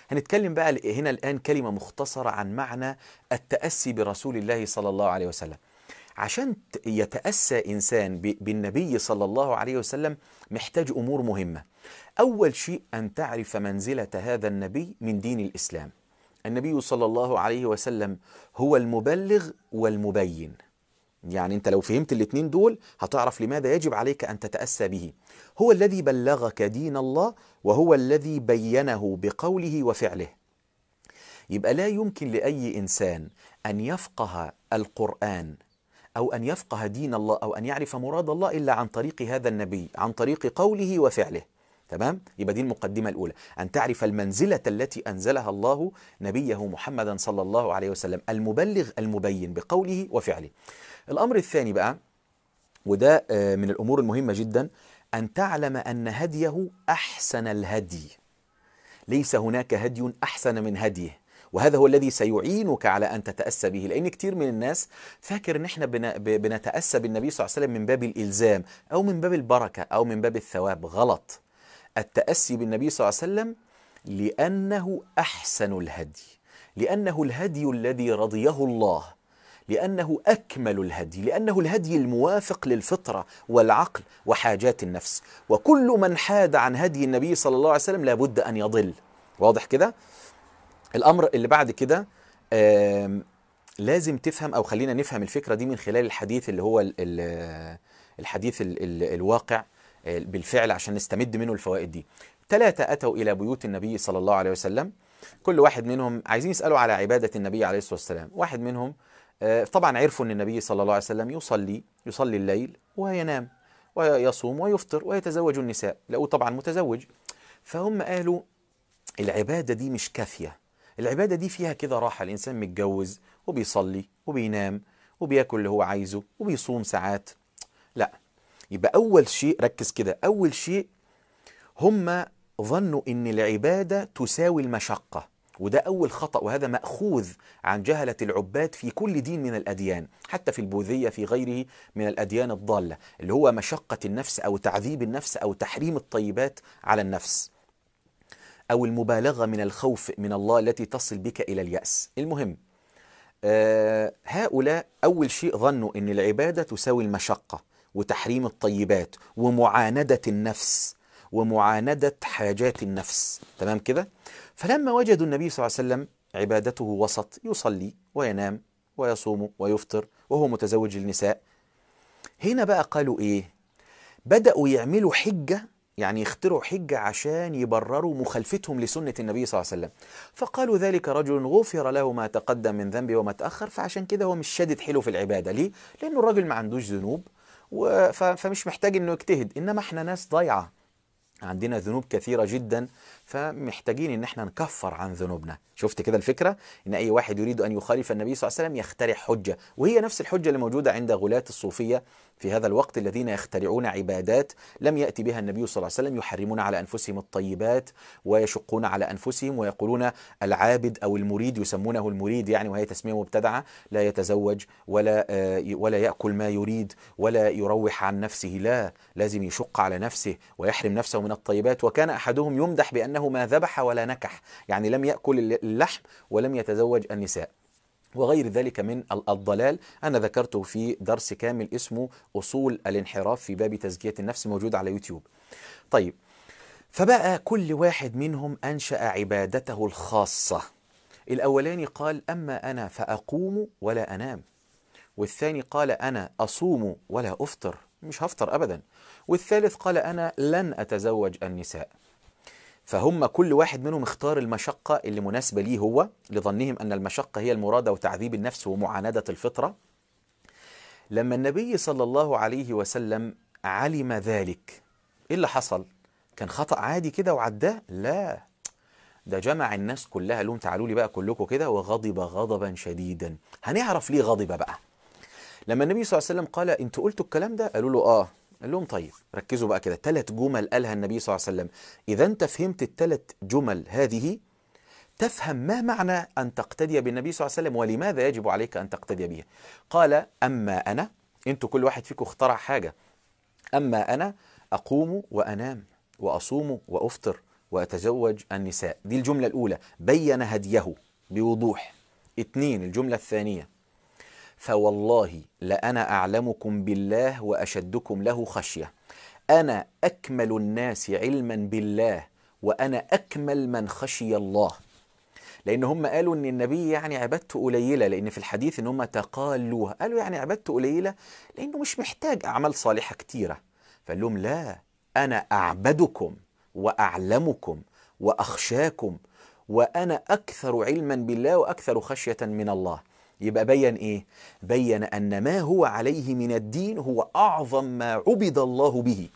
هنتكلم بقى هنا الآن كلمة مختصرة عن معنى التأسي برسول الله صلى الله عليه وسلم. عشان يتأسى إنسان بالنبي صلى الله عليه وسلم محتاج أمور مهمة. أول شيء أن تعرف منزلة هذا النبي من دين الإسلام. النبي صلى الله عليه وسلم هو المبلغ والمبين. يعني أنت لو فهمت الاثنين دول هتعرف لماذا يجب عليك أن تتأسى به. هو الذي بلغك دين الله، وهو الذي بينه بقوله وفعله. يبقى لا يمكن لأي إنسان أن يفقه القرآن أو أن يفقه دين الله أو أن يعرف مراد الله إلا عن طريق هذا النبي، عن طريق قوله وفعله. تمام؟ يبقى دي المقدمة الأولى، أن تعرف المنزلة التي أنزلها الله نبيه محمدا صلى الله عليه وسلم، المبلغ المبين بقوله وفعله. الأمر الثاني بقى، وده من الأمور المهمة جدا، أن تعلم أن هديه أحسن الهدي. ليس هناك هدي أحسن من هديه، وهذا هو الذي سيعينك على أن تتأسى به. لأن كتير من الناس فاكر إن إحنا بنتأسى بالنبي صلى الله عليه وسلم من باب الإلزام أو من باب البركة أو من باب الثواب. غلط. التأسي بالنبي صلى الله عليه وسلم لأنه أحسن الهدي، لأنه الهدي الذي رضيه الله، لأنه أكمل الهدي، لأنه الهدي الموافق للفطرة والعقل وحاجات النفس. وكل من حاد عن هدي النبي صلى الله عليه وسلم لابد أن يضل. واضح كده؟ الأمر اللي بعد كده لازم تفهم، أو خلينا نفهم الفكرة دي من خلال الحديث اللي هو الحديث الواقع بالفعل عشان نستمد منه الفوائد دي. 3 أتوا إلى بيوت النبي صلى الله عليه وسلم، كل واحد منهم عايزين يسألوا على عبادة النبي عليه الصلاة والسلام. واحد منهم طبعا عرفوا أن النبي صلى الله عليه وسلم يصلي الليل وينام ويصوم ويفطر ويتزوج النساء، لقوا طبعا متزوج. فهم قالوا العبادة دي مش كافية، العبادة دي فيها كده راحة، الإنسان متجوز وبيصلي وبينام وبياكل اللي هو عايزه وبيصوم ساعات. لا، يبقى أول شيء ركز كده، أول شيء هم ظنوا إن العبادة تساوي المشقة، وده أول خطأ، وهذا مأخوذ عن جهلة العباد في كل دين من الأديان، حتى في البوذية في غيره من الأديان الضالة، اللي هو مشقة النفس أو تعذيب النفس أو تحريم الطيبات على النفس، أو المبالغة من الخوف من الله التي تصل بك إلى اليأس. المهم هؤلاء أول شيء ظنوا أن العبادة تساوي المشقة وتحريم الطيبات ومعاندة النفس ومعاندة حاجات النفس. تمام كده؟ فلما وجدوا النبي صلى الله عليه وسلم عبادته وسط، يصلي وينام ويصوم ويفطر وهو متزوج النساء، هنا بقى قالوا إيه؟ بدأوا يعملوا حجة، يعني يخترعوا حجة عشان يبرروا مخالفتهم لسنة النبي صلى الله عليه وسلم. فقالوا ذلك رجل غفر له ما تقدم من ذنبه وما تأخر، فعشان كده هو مش شادد حيله في العبادة. ليه؟ لأنه الراجل ما عندوش ذنوب فمش محتاج إنه يجتهد. إنما إحنا ناس ضايعة، عندنا ذنوب كثيرة جدا، فمحتاجين ان احنا نكفر عن ذنوبنا. شفت كده الفكرة؟ ان اي واحد يريد ان يخالف النبي صلى الله عليه وسلم يخترع حجة، وهي نفس الحجة اللي موجودة عند غلاة الصوفية في هذا الوقت، الذين يخترعون عبادات لم يأتي بها النبي صلى الله عليه وسلم، يحرمون على أنفسهم الطيبات ويشقون على أنفسهم، ويقولون العابد أو المريد، يسمونه المريد يعني، وهي تسمية مبتدعة، لا يتزوج ولا يأكل ما يريد ولا يروح عن نفسه، لا، لازم يشق على نفسه ويحرم نفسه من الطيبات. وكان أحدهم يمدح بأنه ما ذبح ولا نكح، يعني لم يأكل اللحم ولم يتزوج النساء، وغير ذلك من الضلال. أنا ذكرته في درس كامل اسمه أصول الانحراف في باب تزكية النفس، موجود على يوتيوب. طيب، فبقى كل واحد منهم أنشأ عبادته الخاصة. الأولاني قال أما أنا فأقوم ولا أنام، والثاني قال أنا أصوم ولا أفطر، مش هفطر أبدا، والثالث قال أنا لن أتزوج النساء. فهم كل واحد منهم اختار المشقة اللي مناسبة ليه هو، لظنهم أن المشقة هي المرادة وتعذيب النفس ومعاندة الفطرة. لما النبي صلى الله عليه وسلم علم ذلك، إيه اللي حصل؟ كان خطأ عادي كده وعداه؟ لا، ده جمع الناس كلها، لهم تعالوا لي بقى كلكم كده، وغضب غضبا شديدا. هنعرف ليه غضب بقى. لما النبي صلى الله عليه وسلم قال انتوا قلتوا الكلام ده؟ قالوا له اه. قال لهم طيب ركزوا بقى كده، 3 جمل قالها النبي صلى الله عليه وسلم، إذا أنت فهمت ال3 جمل هذه تفهم ما معنى أن تقتدي بالنبي صلى الله عليه وسلم ولماذا يجب عليك أن تقتدي به. قال أما أنا، أنتوا كل واحد فيكم اخترع حاجة، أما أنا أقوم وأنام وأصوم وأفطر وأتزوج النساء. دي الجملة الأولى، بين هديه بوضوح. 2، الجملة الثانية، فوالله لأنا أعلمكم بالله وأشدكم له خشية. أنا أكمل الناس علما بالله وأنا أكمل من خشي الله. لأن هم قالوا إن النبي يعني عبادته قليلة، لأن في الحديث إن هم تقالوها، قالوا يعني عبادته قليلة لأنه مش محتاج أعمال صالحة كتيرة. فقال لهم لا، أنا أعبدكم وأعلمكم وأخشاكم وأنا أكثر علما بالله وأكثر خشية من الله. يبقى بين إيه؟ بين أن ما هو عليه من الدين هو أعظم ما عبد الله به.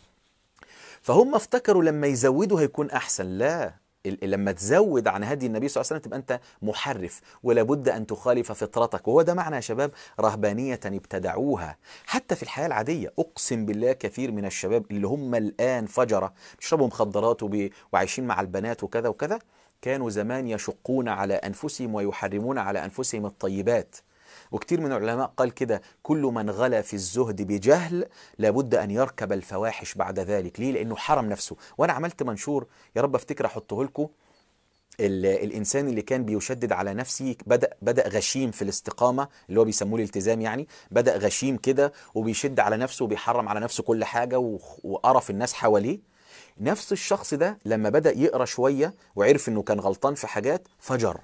فهم افتكروا لما يزودوا هيكون أحسن. لا، لما تزود عن هدي النبي صلى الله عليه وسلم تبقى أنت محرف، ولا بد أن تخالف فطرتك. وهو ده معنى يا شباب رهبانية ابتدعوها حتى في الحياة العادية. أقسم بالله كثير من الشباب اللي هم الآن فجرة بيشربوا مخدرات وعايشين مع البنات وكذا وكذا، كانوا زمان يشقون على أنفسهم ويحرمون على أنفسهم الطيبات. وكتير من العلماء قال كده: كل من غلا في الزهد بجهل لابد أن يركب الفواحش بعد ذلك. ليه؟ لأنه حرم نفسه. وأنا عملت منشور، يا رب أفتكر أحطه لكم، الإنسان اللي كان بيشدد على نفسه بدأ غشيم في الاستقامة، اللي هو بيسموه الالتزام يعني، بدأ غشيم كده وبيشد على نفسه وبيحرم على نفسه كل حاجة وقرف الناس حواليه. نفس الشخص ده لما بدأ يقرأ شوية وعرف أنه كان غلطان في حاجات فجر،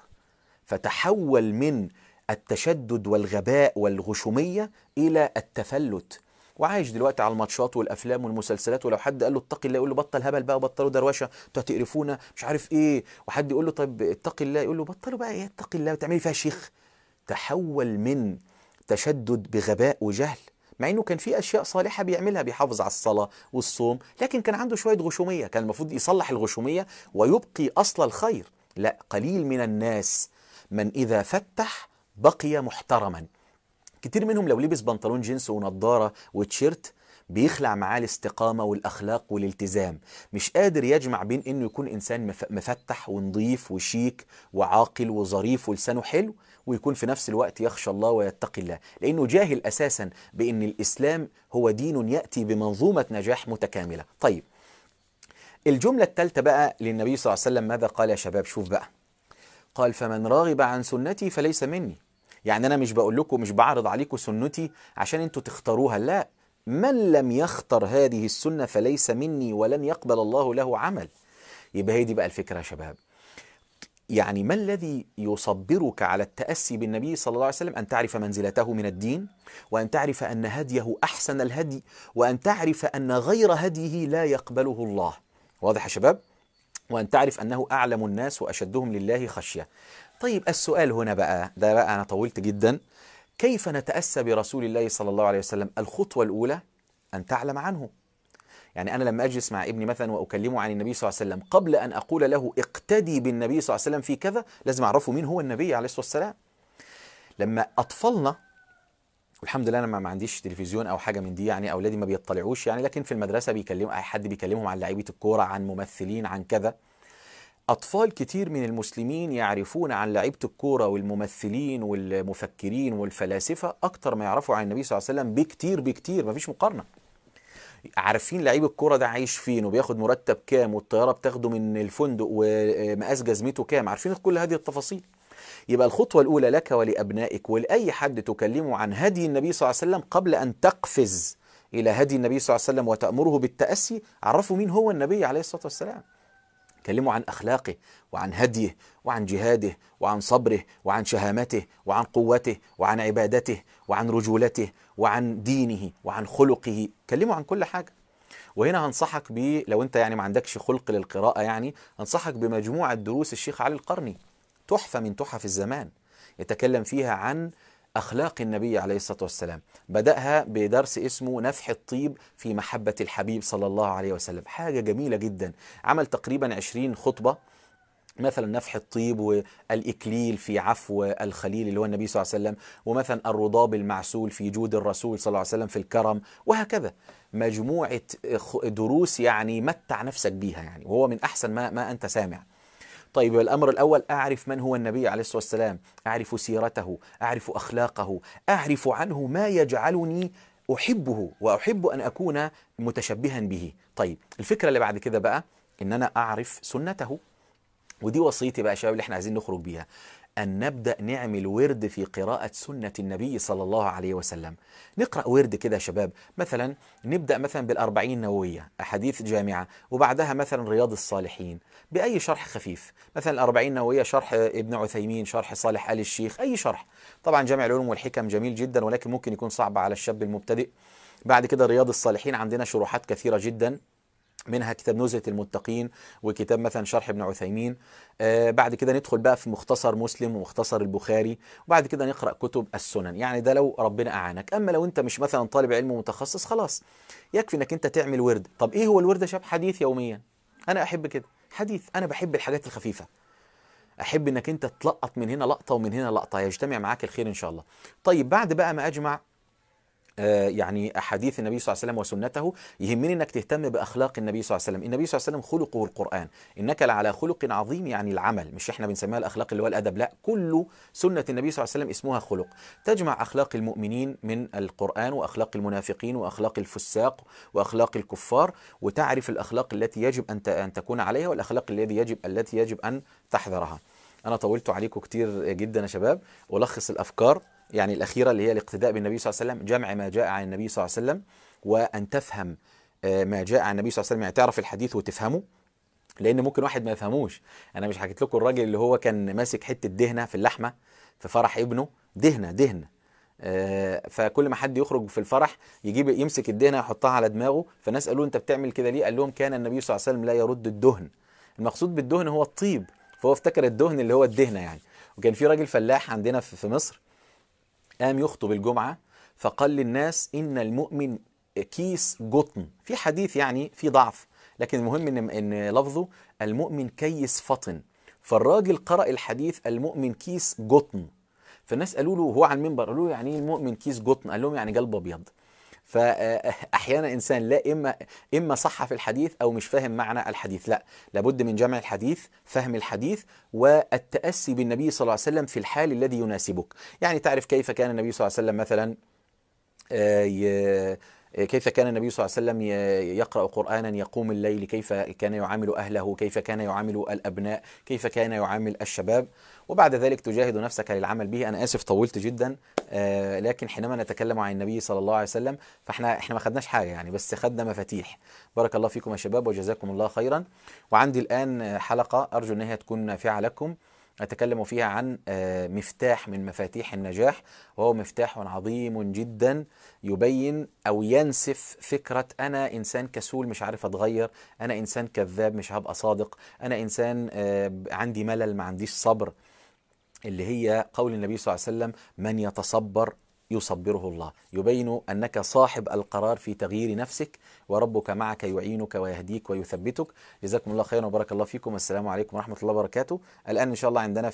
فتحول من التشدد والغباء والغشومية إلى التفلت. وعايش دلوقتي على الماتشات والأفلام والمسلسلات، ولو حد قال له اتق الله يقول له بطل هبل بقى وبطلوا دروشة، انتوا هتقرفونا مش عارف ايه. وحد يقول له طيب اتق الله يقول له بطلوا بقى ايه اتق الله وتعملي فيها شيخ. تحول من تشدد بغباء وجهل، مع انه كان في اشياء صالحه بيعملها، بيحافظ على الصلاه والصوم، لكن كان عنده شويه غشوميه، كان المفروض يصلح الغشوميه ويبقي اصل الخير. لا، قليل من الناس من اذا فتح بقي محترما. كتير منهم لو لبس بنطلون جينز ونضاره وتيشيرت بيخلع معاه الاستقامة والأخلاق والالتزام. مش قادر يجمع بين إنه يكون إنسان مفتح ونظيف وشيك وعاقل وظريف ولسانه حلو، ويكون في نفس الوقت يخشى الله ويتقي الله، لأنه جاهل أساسا بأن الإسلام هو دين يأتي بمنظومة نجاح متكاملة. طيب، الجملة الثالثة بقى للنبي صلى الله عليه وسلم ماذا قال يا شباب؟ شوف بقى، قال: فمن راغب عن سنتي فليس مني. يعني أنا مش بقول لكم، مش بعرض عليكم سنتي عشان أنتوا تختاروها، لا، من لم يختر هذه السنة فليس مني ولن يقبل الله له عمل. يبقى هي دي بقى الفكرة يا شباب. يعني ما الذي يصبرك على التأسي بالنبي صلى الله عليه وسلم؟ أن تعرف منزلته من الدين، وأن تعرف أن هديه أحسن الهدي، وأن تعرف أن غير هديه لا يقبله الله. واضح يا شباب؟ وأن تعرف أنه أعلم الناس وأشدهم لله خشية. طيب، السؤال هنا بقى، ده بقى أنا طولت جدا، كيف نتأسى برسول الله صلى الله عليه وسلم؟ الخطوة الأولى أن تعلم عنه. يعني أنا لما أجلس مع ابني مثلا وأكلمه عن النبي صلى الله عليه وسلم، قبل أن أقول له اقتدي بالنبي صلى الله عليه وسلم في كذا، لازم أعرفه مين هو النبي عليه الصلاة والسلام. لما أطفالنا، والحمد لله أنا ما عنديش تلفزيون أو حاجة من دي، يعني أولادي ما بيطلعوش يعني، لكن في المدرسة بيكلموا أي حد بيكلمهم عن لعيبة الكورة، عن ممثلين، عن كذا. أطفال كتير من المسلمين يعرفون عن لعيبة الكورة والممثلين والمفكرين والفلاسفة أكتر ما يعرفوا عن النبي صلى الله عليه وسلم بكتير بكتير، مفيش مقارنة. عارفين لعيب الكورة ده عايش فين وبياخد مرتب كام والطيارة بتاخده من الفندق ومقاس جزمته كام، عارفين كل هذه التفاصيل. يبقى الخطوة الأولى لك ولأبنائك ولأي حد تكلمه عن هدي النبي صلى الله عليه وسلم، قبل أن تقفز إلى هدي النبي صلى الله عليه وسلم وتأمره بالتأسي، عرفوا مين هو النبي عليه الصلاة والسلام. كلموا عن أخلاقه وعن هديه وعن جهاده وعن صبره وعن شهامته وعن قوته وعن عبادته وعن رجولته وعن دينه وعن خلقه. كلموا عن كل حاجة. وهنا هنصحك لو انت يعني ما عندكش خلق للقراءة، يعني هنصحك بمجموعة دروس الشيخ علي القرني، تحفة من تحف الزمان، يتكلم فيها عن أخلاق النبي عليه الصلاة والسلام. بدأها بدرس اسمه نفح الطيب في محبة الحبيب صلى الله عليه وسلم، حاجة جميلة جدا. عمل تقريبا 20 خطبة، مثلا نفح الطيب والإكليل في عفو الخليل اللي هو النبي صلى الله عليه وسلم، ومثلا الرضاب المعسول في جود الرسول صلى الله عليه وسلم في الكرم، وهكذا. مجموعة دروس يعني متع نفسك بيها يعني، وهو من أحسن ما أنت سامع. طيب، الأمر الأول أعرف من هو النبي عليه الصلاة والسلام، أعرف سيرته، أعرف أخلاقه، أعرف عنه ما يجعلني أحبه وأحب أن أكون متشبها به. طيب، الفكرة اللي بعد كده بقى، ان انا اعرف سنته. ودي وصيتي بقى يا شباب اللي احنا عايزين نخرج بيها، أن نبدأ نعمل ورد في قراءة سنة النبي صلى الله عليه وسلم. نقرأ ورد كده يا شباب، مثلا نبدأ مثلا بالأربعين النووية، أحاديث جامعة، وبعدها مثلا رياض الصالحين بأي شرح خفيف، مثلا الأربعين النووية شرح ابن عثيمين، شرح صالح آل الشيخ، أي شرح. طبعا جامع العلوم والحكم جميل جدا، ولكن ممكن يكون صعب على الشاب المبتدئ. بعد كده رياض الصالحين عندنا شروحات كثيرة جدا، منها كتاب نزهة المتقين، وكتاب مثلا شرح ابن عثيمين. بعد كده ندخل بقى في مختصر مسلم ومختصر البخاري، وبعد كده نقرأ كتب السنن. يعني ده لو ربنا أعانك. أما لو أنت مش مثلا طالب علم متخصص، خلاص يكفي أنك أنت تعمل ورد. طب إيه هو الورد يا شباب؟ حديث يوميا. أنا أحب كده حديث، أنا بحب الحاجات الخفيفة، أحب أنك أنت تلقط من هنا لقطة ومن هنا لقطة، يجتمع معاك الخير إن شاء الله. طيب بعد بقى ما أجمع يعني أحاديث النبي صلى الله عليه وسلم وسنته، يهمني أنك تهتم بأخلاق النبي صلى الله عليه وسلم. النبي صلى الله عليه وسلم خلقه القرآن، إنك لعلى خلق عظيم، يعني العمل، مش إحنا بنسميها الأخلاق اللي هو الأدب، لا، كل سنة النبي صلى الله عليه وسلم اسمها خلق. تجمع أخلاق المؤمنين من القرآن، وأخلاق المنافقين، وأخلاق الفساق، وأخلاق الكفار، وتعرف الأخلاق التي يجب أن تكون عليها، والأخلاق التي يجب أن تحذرها. أنا طولت عليكم كتير جدا يا شباب. ألخص الأفكار يعني الأخيرة اللي هي الاقتداء بالنبي صلى الله عليه وسلم، جمع ما جاء عن النبي صلى الله عليه وسلم، وأن تفهم ما جاء عن النبي صلى الله عليه وسلم، يعني تعرف الحديث وتفهمه، لأن ممكن واحد ما يفهموش. أنا مش حكيت لكم الراجل اللي هو كان ماسك حتة دهنة في اللحمة في فرح ابنه، دهنة فكل ما حد يخرج في الفرح يمسك الدهنة يحطها على دماغه، فالناس قالوا أنت بتعمل كده ليه؟ قال لهم كان النبي صلى الله عليه وسلم لا يرد الدهن. المقصود بالدهن هو الطيب، فهو افتكر الدهن اللي هو الدهنة يعني. وكان في راجل فلاح عندنا في مصر، قام يخطب الجمعة فقال للناس إن المؤمن كيس قطن. في حديث يعني في ضعف، لكن المهم إن لفظه المؤمن كيس فطن. فالراجل قرأ الحديث المؤمن كيس قطن، فالناس قالوا له هو على المنبر، قالوا له يعني ايه المؤمن كيس قطن؟ قال لهم يعني قلب ابيض. فاحيانا انسان لا اما صح في الحديث او مش فاهم معنى الحديث. لا، لابد من جمع الحديث، فهم الحديث، والتاسي بالنبي صلى الله عليه وسلم في الحال الذي يناسبك. يعني تعرف كيف كان النبي صلى الله عليه وسلم مثلا كيف كان النبي صلى الله عليه وسلم يقرأ قرآنا يقوم الليل، كيف كان يعامل أهله، كيف كان يعامل الأبناء، كيف كان يعامل الشباب، وبعد ذلك تجاهد نفسك للعمل به. أنا آسف طولت جدا، لكن حينما نتكلم عن النبي صلى الله عليه وسلم فإحنا ما خدناش حاجة يعني، بس خدنا مفاتيح. بارك الله فيكم يا شباب وجزاكم الله خيرا. وعندي الآن حلقة أرجو أنها تكون نافعة لكم، أتكلم فيها عن مفتاح من مفاتيح النجاح، وهو مفتاح عظيم جدا يبين أو ينسف فكرة أنا إنسان كسول مش عارف أتغير، أنا إنسان كذاب مش هبقى صادق، أنا إنسان عندي ملل ما عنديش صبر، اللي هي قول النبي صلى الله عليه وسلم من يتصبر يصبره الله. يبين أنك صاحب القرار في تغيير نفسك، وربك معك يعينك ويهديك ويثبتك. جزاكم الله خيرا وبارك الله فيكم، والسلام عليكم ورحمة الله وبركاته. الآن إن شاء الله عندنا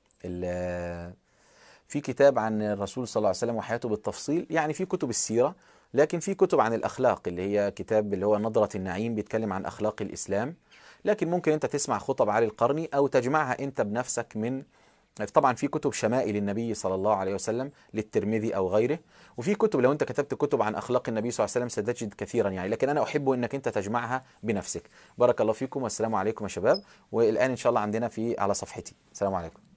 في كتاب عن الرسول صلى الله عليه وسلم وحياته بالتفصيل، يعني في كتب السيرة، لكن في كتب عن الأخلاق، اللي هي كتاب اللي هو نظرة النعيم بيتكلم عن أخلاق الإسلام. لكن ممكن أنت تسمع خطب علي القرني أو تجمعها أنت بنفسك من، طبعا في كتب شمائل النبي صلى الله عليه وسلم للترمذي أو غيره، وفي كتب لو أنت كتبت كتب عن أخلاق النبي صلى الله عليه وسلم ستجد كثيرا يعني، لكن أنا أحب أنك أنت تجمعها بنفسك. بارك الله فيكم والسلام عليكم يا شباب. والآن إن شاء الله عندنا على صفحتي. السلام عليكم.